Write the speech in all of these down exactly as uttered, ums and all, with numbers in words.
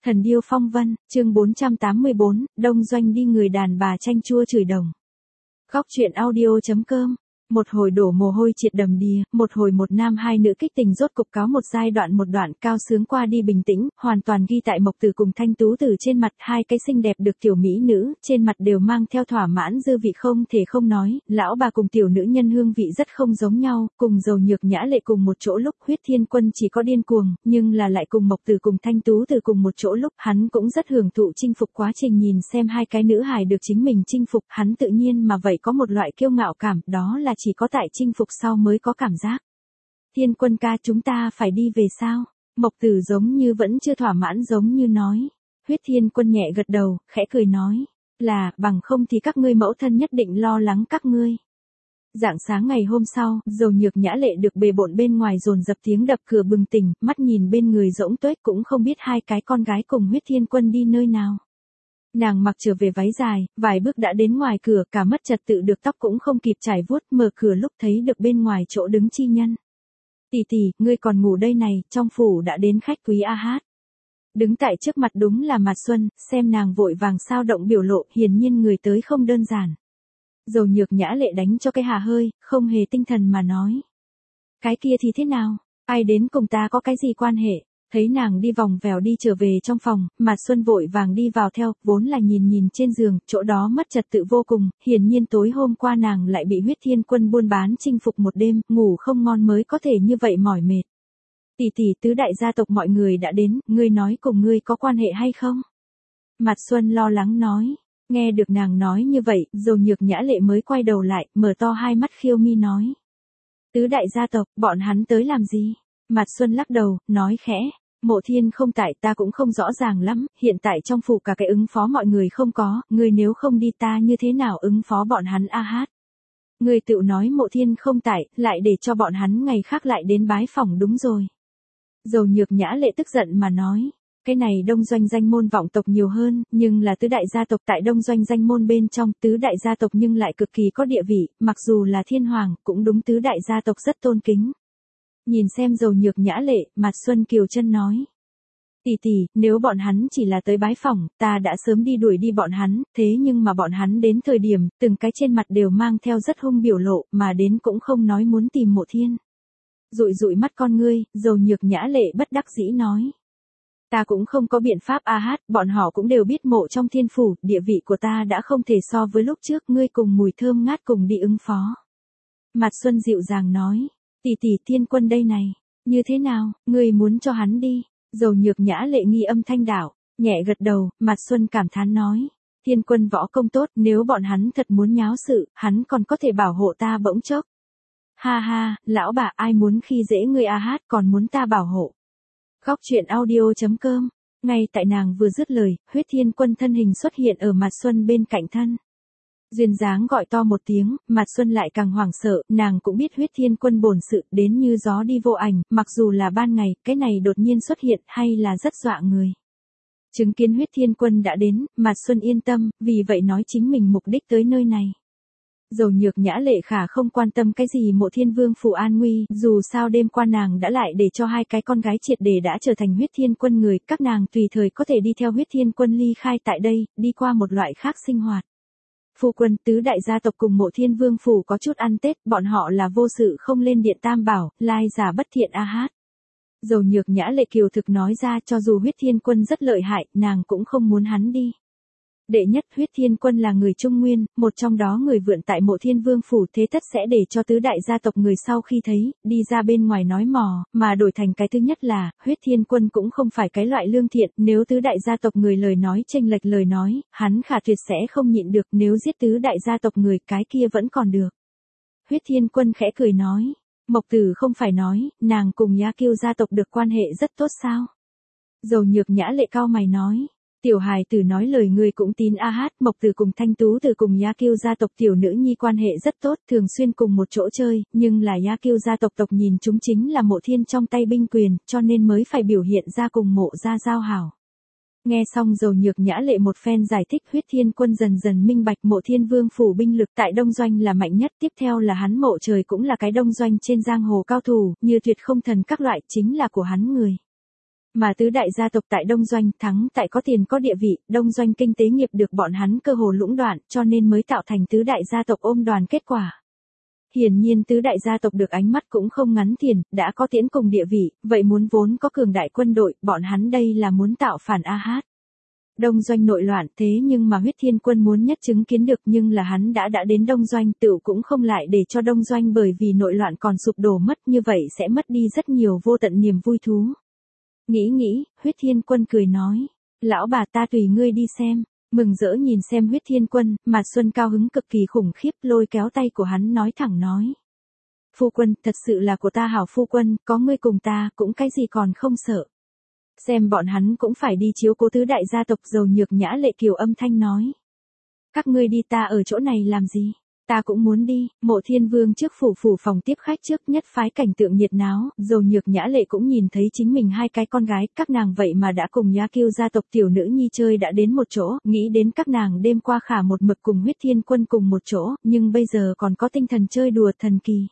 Thần điêu phong vân, chương bốn trăm tám mươi bốn, đông doanh đi người đàn bà chanh chua chửi đồng. Góc truyện audio.com. Một hồi đổ mồ hôi triệt đầm đìa, một hồi một nam hai nữ kích tình rốt cục cáo một giai đoạn một đoạn cao sướng qua đi bình tĩnh, hoàn toàn ghi tại Mộc Tử cùng Thanh Tú Tử trên mặt, hai cái xinh đẹp được tiểu mỹ nữ, trên mặt đều mang theo thỏa mãn dư vị không thể không nói, lão bà cùng tiểu nữ nhân hương vị rất không giống nhau, cùng Dầu Nhược Nhã Lệ cùng một chỗ lúc Huyết Thiên Quân chỉ có điên cuồng, nhưng là lại cùng Mộc Tử cùng Thanh Tú Tử cùng một chỗ lúc, hắn cũng rất hưởng thụ chinh phục quá trình nhìn xem hai cái nữ hài được chính mình chinh phục, hắn tự nhiên mà vậy có một loại kiêu ngạo cảm, đó là chỉ có tại chinh phục sau mới có cảm giác. Thiên Quân ca, chúng ta phải đi về sao? Mộc Tử giống như vẫn chưa thỏa mãn giống như nói. Huyết Thiên Quân nhẹ gật đầu, khẽ cười nói, là, bằng không thì các ngươi mẫu thân nhất định lo lắng các ngươi. Rạng sáng ngày hôm sau, Dầu Nhược Nhã Lệ được bề bộn bên ngoài dồn dập tiếng đập cửa bừng tỉnh, mắt nhìn bên người rỗng tuếch cũng không biết hai cái con gái cùng Huyết Thiên Quân đi nơi nào. Nàng mặc trở về váy dài, vài bước đã đến ngoài cửa, cả mất trật tự được tóc cũng không kịp trải vuốt, mở cửa lúc thấy được bên ngoài chỗ đứng chi nhân. Tỷ tỷ, ngươi còn ngủ đây này, trong phủ đã đến khách quý a hát. Đứng tại trước mặt đúng là Mạt Xuân, xem nàng vội vàng sao động biểu lộ, hiển nhiên người tới không đơn giản. Dầu Nhược Nhã Lệ đánh cho cái hà hơi, không hề tinh thần mà nói. Cái kia thì thế nào, ai đến cùng ta có cái gì quan hệ? Thấy nàng đi vòng vèo đi trở về trong phòng, Mạt Xuân vội vàng đi vào theo, vốn là nhìn nhìn trên giường, chỗ đó mất trật tự vô cùng, hiển nhiên tối hôm qua nàng lại bị Huyết Thiên Quân buôn bán chinh phục một đêm, ngủ không ngon mới có thể như vậy mỏi mệt. Tỷ tỷ, tứ đại gia tộc mọi người đã đến, ngươi nói cùng ngươi có quan hệ hay không? Mạt Xuân lo lắng nói, nghe được nàng nói như vậy, Dầu Nhược Nhã Lệ mới quay đầu lại, mở to hai mắt khiêu mi nói. Tứ đại gia tộc, bọn hắn tới làm gì? Mạt Xuân lắc đầu, nói khẽ. Mộ Thiên không tại, ta cũng không rõ ràng lắm, hiện tại trong phủ cả cái ứng phó mọi người không có, ngươi nếu không đi ta như thế nào ứng phó bọn hắn a hát. Ngươi tự nói Mộ Thiên không tại, lại để cho bọn hắn ngày khác lại đến bái phỏng đúng rồi. Dầu Nhược Nhã Lệ tức giận mà nói, cái này đông doanh danh môn vọng tộc nhiều hơn, nhưng là tứ đại gia tộc tại đông doanh danh môn bên trong, tứ đại gia tộc nhưng lại cực kỳ có địa vị, mặc dù là thiên hoàng, cũng đúng tứ đại gia tộc rất tôn kính. Nhìn xem Dầu Nhược Nhã Lệ, Mạt Xuân kiều chân nói. Tỷ tỷ, nếu bọn hắn chỉ là tới bái phỏng, ta đã sớm đi đuổi đi bọn hắn, thế nhưng mà bọn hắn đến thời điểm, từng cái trên mặt đều mang theo rất hung biểu lộ, mà đến cũng không nói muốn tìm Mộ Thiên. Dụi dụi mắt con ngươi, Dầu Nhược Nhã Lệ bất đắc dĩ nói. Ta cũng không có biện pháp a hát, bọn họ cũng đều biết mộ trong thiên phủ, địa vị của ta đã không thể so với lúc trước, ngươi cùng Mùi Thơm Ngát cùng đi ứng phó. Mạt Xuân dịu dàng nói. Tỷ tỷ, Thiên Quân đây này, như thế nào, ngươi muốn cho hắn đi? Dầu Nhược Nhã Lệ nghi âm thanh đảo, nhẹ gật đầu, Mạt Xuân cảm thán nói, Thiên Quân võ công tốt, nếu bọn hắn thật muốn nháo sự, hắn còn có thể bảo hộ ta bỗng chốc. Ha ha, lão bà, ai muốn khi dễ ngươi a hát còn muốn ta bảo hộ. Góc truyện audio.com. Ngay tại nàng vừa dứt lời, Huyết Thiên Quân thân hình xuất hiện ở Mạt Xuân bên cạnh thân. Duyên dáng gọi to một tiếng, Mạt Xuân lại càng hoảng sợ, nàng cũng biết Huyết Thiên Quân bổn sự đến như gió đi vô ảnh, mặc dù là ban ngày, cái này đột nhiên xuất hiện hay là rất dọa người. Chứng kiến Huyết Thiên Quân đã đến, Mạt Xuân yên tâm, vì vậy nói chính mình mục đích tới nơi này. Dầu Nhược Nhã Lệ khả không quan tâm cái gì Mộ Thiên Vương phủ an nguy, dù sao đêm qua nàng đã lại để cho hai cái con gái triệt để đã trở thành Huyết Thiên Quân người, các nàng tùy thời có thể đi theo Huyết Thiên Quân ly khai tại đây, đi qua một loại khác sinh hoạt. Phu quân, tứ đại gia tộc cùng Mộ Thiên Vương phủ có chút ăn Tết, bọn họ là vô sự không lên điện tam bảo, lai giả bất thiện a hát. Dầu Nhược Nhã Lệ kiều thực nói ra, cho dù Huyết Thiên Quân rất lợi hại, nàng cũng không muốn hắn đi. Đệ nhất, Huyết Thiên Quân là người Trung Nguyên, một trong đó người vượn tại Mộ Thiên Vương phủ, thế tất sẽ để cho tứ đại gia tộc người sau khi thấy, đi ra bên ngoài nói mò, mà đổi thành cái thứ nhất là, Huyết Thiên Quân cũng không phải cái loại lương thiện, nếu tứ đại gia tộc người lời nói chênh lệch lời nói, hắn khả tuyệt sẽ không nhịn được, nếu giết tứ đại gia tộc người, cái kia vẫn còn được. Huyết Thiên Quân khẽ cười nói, Mộc Tử không phải nói, nàng cùng Nhã Kiêu gia tộc được quan hệ rất tốt sao? Dầu Nhược Nhã Lệ cao mày nói. Tiểu hài tử nói lời người cũng tin a hát, Mộc Tử cùng Thanh Tú Tử cùng Nhã Kiêu gia tộc tiểu nữ nhi quan hệ rất tốt, thường xuyên cùng một chỗ chơi, nhưng là Nhã Kiêu gia tộc tộc nhìn chúng chính là Mộ Thiên trong tay binh quyền, cho nên mới phải biểu hiện ra cùng Mộ gia giao hảo. Nghe xong Dầu Nhược Nhã Lệ một phen giải thích, Huyết Thiên Quân dần dần minh bạch Mộ Thiên Vương phủ binh lực tại Đông Doanh là mạnh nhất, tiếp theo là hắn Mộ Trời cũng là cái Đông Doanh trên giang hồ cao thủ, như Tuyệt Không Thần các loại chính là của hắn người. Mà tứ đại gia tộc tại Đông Doanh thắng tại có tiền có địa vị, Đông Doanh kinh tế nghiệp được bọn hắn cơ hồ lũng đoạn, cho nên mới tạo thành tứ đại gia tộc ôm đoàn kết quả. Hiển nhiên tứ đại gia tộc được ánh mắt cũng không ngắn tiền, đã có tiễn cùng địa vị, vậy muốn vốn có cường đại quân đội, bọn hắn đây là muốn tạo phản a hát. Đông Doanh nội loạn thế nhưng mà Huyết Thiên Quân muốn nhất chứng kiến được, nhưng là hắn đã đã đến Đông Doanh tựu cũng không lại để cho Đông Doanh bởi vì nội loạn còn sụp đổ mất, như vậy sẽ mất đi rất nhiều vô tận niềm vui thú. Nghĩ nghĩ, Huyết Thiên Quân cười nói, lão bà ta tùy ngươi đi xem. Mừng rỡ nhìn xem Huyết Thiên Quân, Mạt Xuân cao hứng cực kỳ khủng khiếp, lôi kéo tay của hắn nói thẳng nói. Phu quân, thật sự là của ta hảo phu quân, có ngươi cùng ta, cũng cái gì còn không sợ. Xem bọn hắn cũng phải đi chiếu cố tứ đại gia tộc. Dầu Nhược Nhã Lệ kiều âm thanh nói. Các ngươi đi, ta ở chỗ này làm gì? Ta cũng muốn đi. Mộ Thiên Vương trước phủ phủ phòng tiếp khách trước nhất phái cảnh tượng nhiệt náo, Dầu Nhược Nhã Lệ cũng nhìn thấy chính mình hai cái con gái, các nàng vậy mà đã cùng Nhã Kiêu gia tộc tiểu nữ nhi chơi đã đến một chỗ, nghĩ đến các nàng đêm qua khả một mực cùng Huyết Thiên Quân cùng một chỗ, nhưng bây giờ còn có tinh thần chơi đùa thần kỳ.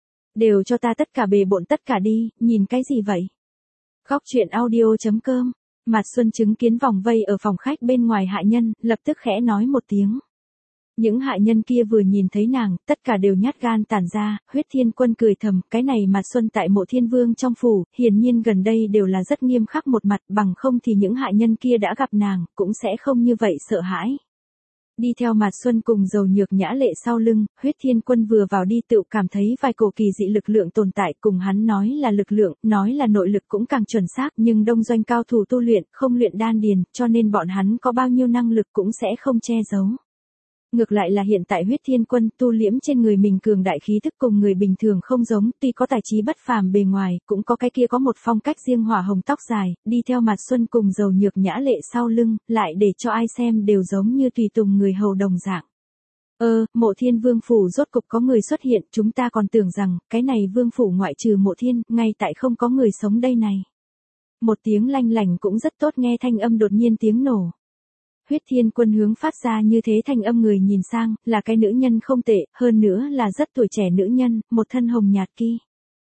Đều cho ta tất cả bề bộn tất cả đi, nhìn cái gì vậy? Khóc chuyện audio chấm com. Mạt Xuân chứng kiến vòng vây ở phòng khách bên ngoài hạ nhân, lập tức khẽ nói một tiếng. Những hạ nhân kia vừa nhìn thấy nàng, tất cả đều nhát gan tản ra. Huyết Thiên Quân cười thầm, cái này Mạt Xuân tại Mộ Thiên Vương trong phủ, hiển nhiên gần đây đều là rất nghiêm khắc một mặt, bằng không thì những hạ nhân kia đã gặp nàng, cũng sẽ không như vậy sợ hãi. Đi theo Mạt Xuân cùng Dầu Nhược Nhã Lệ sau lưng, Huyết Thiên Quân vừa vào đi tự cảm thấy vài cổ kỳ dị lực lượng tồn tại, cùng hắn nói là lực lượng, nói là nội lực cũng càng chuẩn xác, nhưng Đông Doanh cao thủ tu luyện, không luyện đan điền, cho nên bọn hắn có bao nhiêu năng lực cũng sẽ không che giấu. Ngược lại là hiện tại Huyết Thiên Quân tu liễm trên người mình cường đại khí thức cùng người bình thường không giống, tuy có tài trí bất phàm bề ngoài, cũng có cái kia có một phong cách riêng hỏa hồng tóc dài, đi theo Mạt Xuân cùng Dầu Nhược Nhã Lệ sau lưng, lại để cho ai xem đều giống như tùy tùng người hầu đồng dạng. Ơ, Mộ Thiên Vương phủ rốt cục có người xuất hiện, chúng ta còn tưởng rằng, cái này vương phủ ngoại trừ Mộ Thiên, ngay tại không có người sống đây này. Một tiếng lanh lảnh cũng rất tốt nghe thanh âm đột nhiên tiếng nổ. Huyết Thiên Quân hướng phát ra như thế thanh âm người nhìn sang, là cái nữ nhân không tệ, hơn nữa là rất tuổi trẻ nữ nhân, một thân hồng nhạt ki.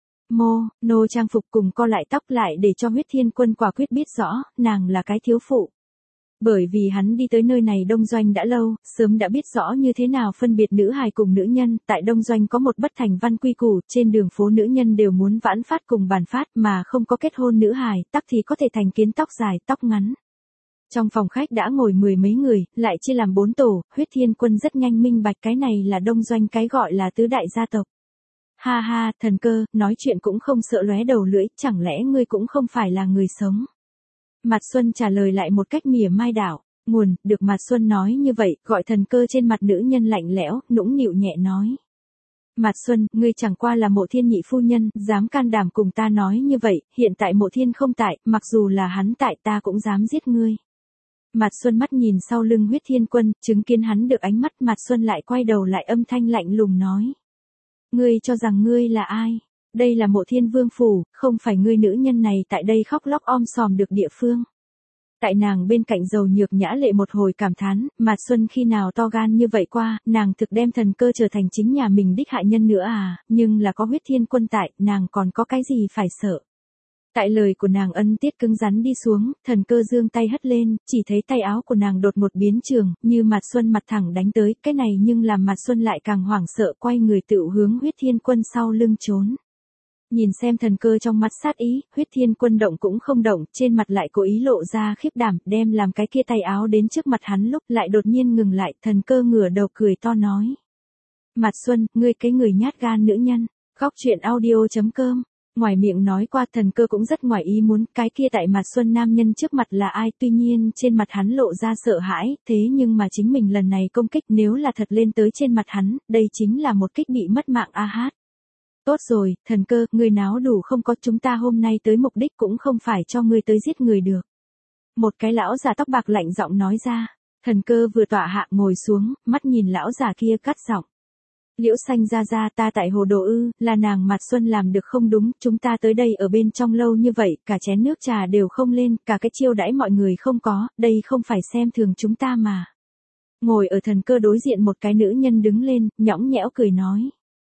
Mô, nô trang phục cùng co lại tóc lại để cho Huyết Thiên Quân quả quyết biết rõ, nàng là cái thiếu phụ. Bởi vì hắn đi tới nơi này Đông Doanh đã lâu, sớm đã biết rõ như thế nào phân biệt nữ hài cùng nữ nhân, tại Đông Doanh có một bất thành văn quy củ, trên đường phố nữ nhân đều muốn vãn phát cùng bàn phát mà không có kết hôn nữ hài, tắc thì có thể thành kiến tóc dài, tóc ngắn. Trong phòng khách đã ngồi mười mấy người, lại chia làm bốn tổ, Huyết Thiên Quân rất nhanh minh bạch cái này là Đông Doanh cái gọi là tứ đại gia tộc. Ha ha, thần cơ, nói chuyện cũng không sợ lóe đầu lưỡi, chẳng lẽ ngươi cũng không phải là người sống? Mạt Xuân trả lời lại một cách mỉa mai đảo, nguồn, được Mạt Xuân nói như vậy, gọi thần cơ trên mặt nữ nhân lạnh lẽo, nũng nịu nhẹ nói. Mạt Xuân, ngươi chẳng qua là Mộ Thiên nhị phu nhân, dám can đảm cùng ta nói như vậy, hiện tại Mộ Thiên không tại, mặc dù là hắn tại ta cũng dám giết ngươi. Mạt Xuân mắt nhìn sau lưng Huyết Thiên Quân, chứng kiến hắn được ánh mắt, Mạt Xuân lại quay đầu lại âm thanh lạnh lùng nói. Ngươi cho rằng ngươi là ai? Đây là Mộ Thiên Vương phủ, không phải ngươi nữ nhân này tại đây khóc lóc om sòm được địa phương. Tại nàng bên cạnh Dầu Nhược Nhã Lệ một hồi cảm thán, Mạt Xuân khi nào to gan như vậy qua, nàng thực đem thần cơ trở thành chính nhà mình đích hại nhân nữa à, nhưng là có Huyết Thiên Quân tại, nàng còn có cái gì phải sợ. Tại lời của nàng ân tiết cứng rắn đi xuống, thần cơ giương tay hất lên, chỉ thấy tay áo của nàng đột một biến trường, như Mạt Xuân mặt thẳng đánh tới, cái này nhưng làm Mạt Xuân lại càng hoảng sợ quay người tựu hướng Huyết Thiên Quân sau lưng trốn. Nhìn xem thần cơ trong mắt sát ý, Huyết Thiên Quân động cũng không động, trên mặt lại cố ý lộ ra khiếp đảm, đem làm cái kia tay áo đến trước mặt hắn lúc lại đột nhiên ngừng lại, thần cơ ngửa đầu cười to nói. Mạt Xuân, ngươi cái người nhát gan nữ nhân, khóc chuyện audio chấm com. Ngoài miệng nói qua thần cơ cũng rất ngoài ý muốn, cái kia tại Mạt Xuân nam nhân trước mặt là ai, tuy nhiên trên mặt hắn lộ ra sợ hãi, thế nhưng mà chính mình lần này công kích nếu là thật lên tới trên mặt hắn, đây chính là một kích bị mất mạng a hát. Tốt rồi, thần cơ, ngươi náo đủ không có, chúng ta hôm nay tới mục đích cũng không phải cho ngươi tới giết người được. Một cái lão già tóc bạc lạnh giọng nói ra, thần cơ vừa tọa hạ ngồi xuống, mắt nhìn lão già kia cắt giọng. Liễu Xanh ra ra ta tại hồ đồ ư, là nàng Mạt Xuân làm được không đúng, chúng ta tới đây ở bên trong lâu như vậy, cả chén nước trà đều không lên, cả cái chiêu đãi mọi người không có, đây không phải xem thường chúng ta mà. Ngồi ở thần cơ đối diện một cái nữ nhân đứng lên, nhõng nhẽo cười nói.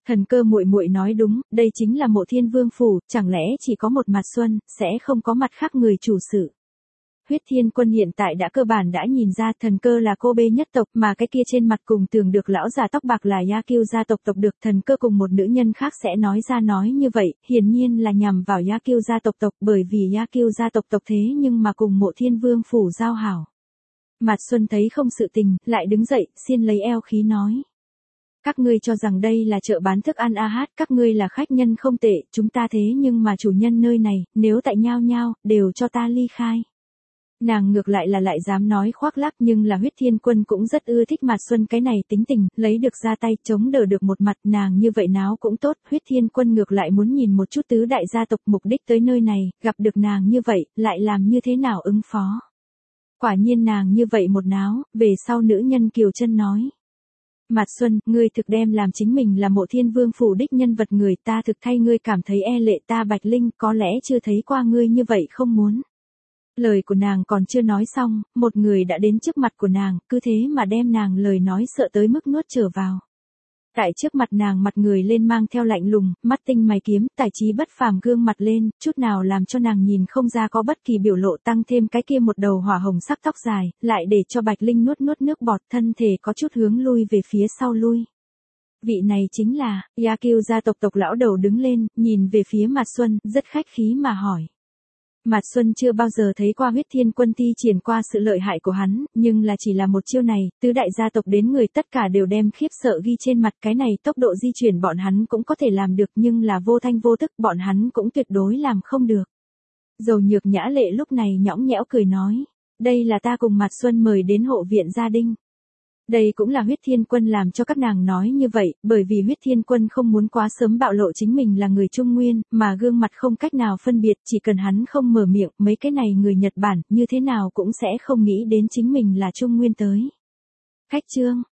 Thần Cơ muội muội nói đúng, đây chính là Mộ Thiên Vương phủ, chẳng lẽ chỉ có một mặt Xuân, sẽ không có mặt khác người chủ sự. Huyết Thiên Quân hiện tại đã cơ bản đã nhìn ra Thần Cơ là cô bê nhất tộc, mà cái kia trên mặt cùng tưởng được lão già tóc bạc là Yakyu gia tộc tộc được Thần Cơ cùng một nữ nhân khác sẽ nói ra nói như vậy, hiển nhiên là nhằm vào Yakyu gia tộc tộc, bởi vì Yakyu gia tộc tộc thế nhưng mà cùng Mộ Thiên Vương phủ giao hảo. Mạt Xuân thấy không sự tình, lại đứng dậy, xiên lấy eo khí nói. Các ngươi cho rằng đây là chợ bán thức ăn a hát, các ngươi là khách nhân không tệ, chúng ta thế nhưng mà chủ nhân nơi này, nếu tại nhau nhau, đều cho ta ly khai. Nàng ngược lại là lại dám nói khoác lác, nhưng là Huyết Thiên Quân cũng rất ưa thích Mạt Xuân cái này tính tình, lấy được ra tay, chống đỡ được một mặt, nàng như vậy náo cũng tốt, Huyết Thiên Quân ngược lại muốn nhìn một chút tứ đại gia tộc mục đích tới nơi này, gặp được nàng như vậy, lại làm như thế nào ứng phó. Quả nhiên nàng như vậy một náo, về sau nữ nhân Kiều Chân nói. Mạt Xuân, ngươi thực đem làm chính mình là Mộ Thiên Vương phủ đích nhân vật người, ta thực thay ngươi cảm thấy e lệ, ta Bạch Linh có lẽ chưa thấy qua ngươi như vậy không muốn. Lời của nàng còn chưa nói xong, một người đã đến trước mặt của nàng, cứ thế mà đem nàng lời nói sợ tới mức nuốt trở vào. Tại trước mặt nàng mặt người lên mang theo lạnh lùng, mắt tinh mày kiếm, tài trí bất phàm gương mặt lên, chút nào làm cho nàng nhìn không ra có bất kỳ biểu lộ, tăng thêm cái kia một đầu hỏa hồng sắc tóc dài, lại để cho Bạch Linh nuốt nuốt nước bọt, thân thể có chút hướng lui về phía sau lui. Vị này chính là, Yakyu gia tộc tộc lão đầu đứng lên, nhìn về phía Mạt Xuân, rất khách khí mà hỏi. Mạt Xuân chưa bao giờ thấy qua Huyết Thiên Quân thi triển qua sự lợi hại của hắn, nhưng là chỉ là một chiêu này, tứ đại gia tộc đến người tất cả đều đem khiếp sợ ghi trên mặt, cái này tốc độ di chuyển bọn hắn cũng có thể làm được, nhưng là vô thanh vô tức bọn hắn cũng tuyệt đối làm không được. Dầu Nhược Nhã Lệ lúc này nhõng nhẽo cười nói, đây là ta cùng Mạt Xuân mời đến hộ viện gia đình. Đây cũng là Huyết Thiên Quân làm cho các nàng nói như vậy, bởi vì Huyết Thiên Quân không muốn quá sớm bạo lộ chính mình là người Trung Nguyên, mà gương mặt không cách nào phân biệt, chỉ cần hắn không mở miệng, mấy cái này người Nhật Bản, như thế nào cũng sẽ không nghĩ đến chính mình là Trung Nguyên tới. Khách trương,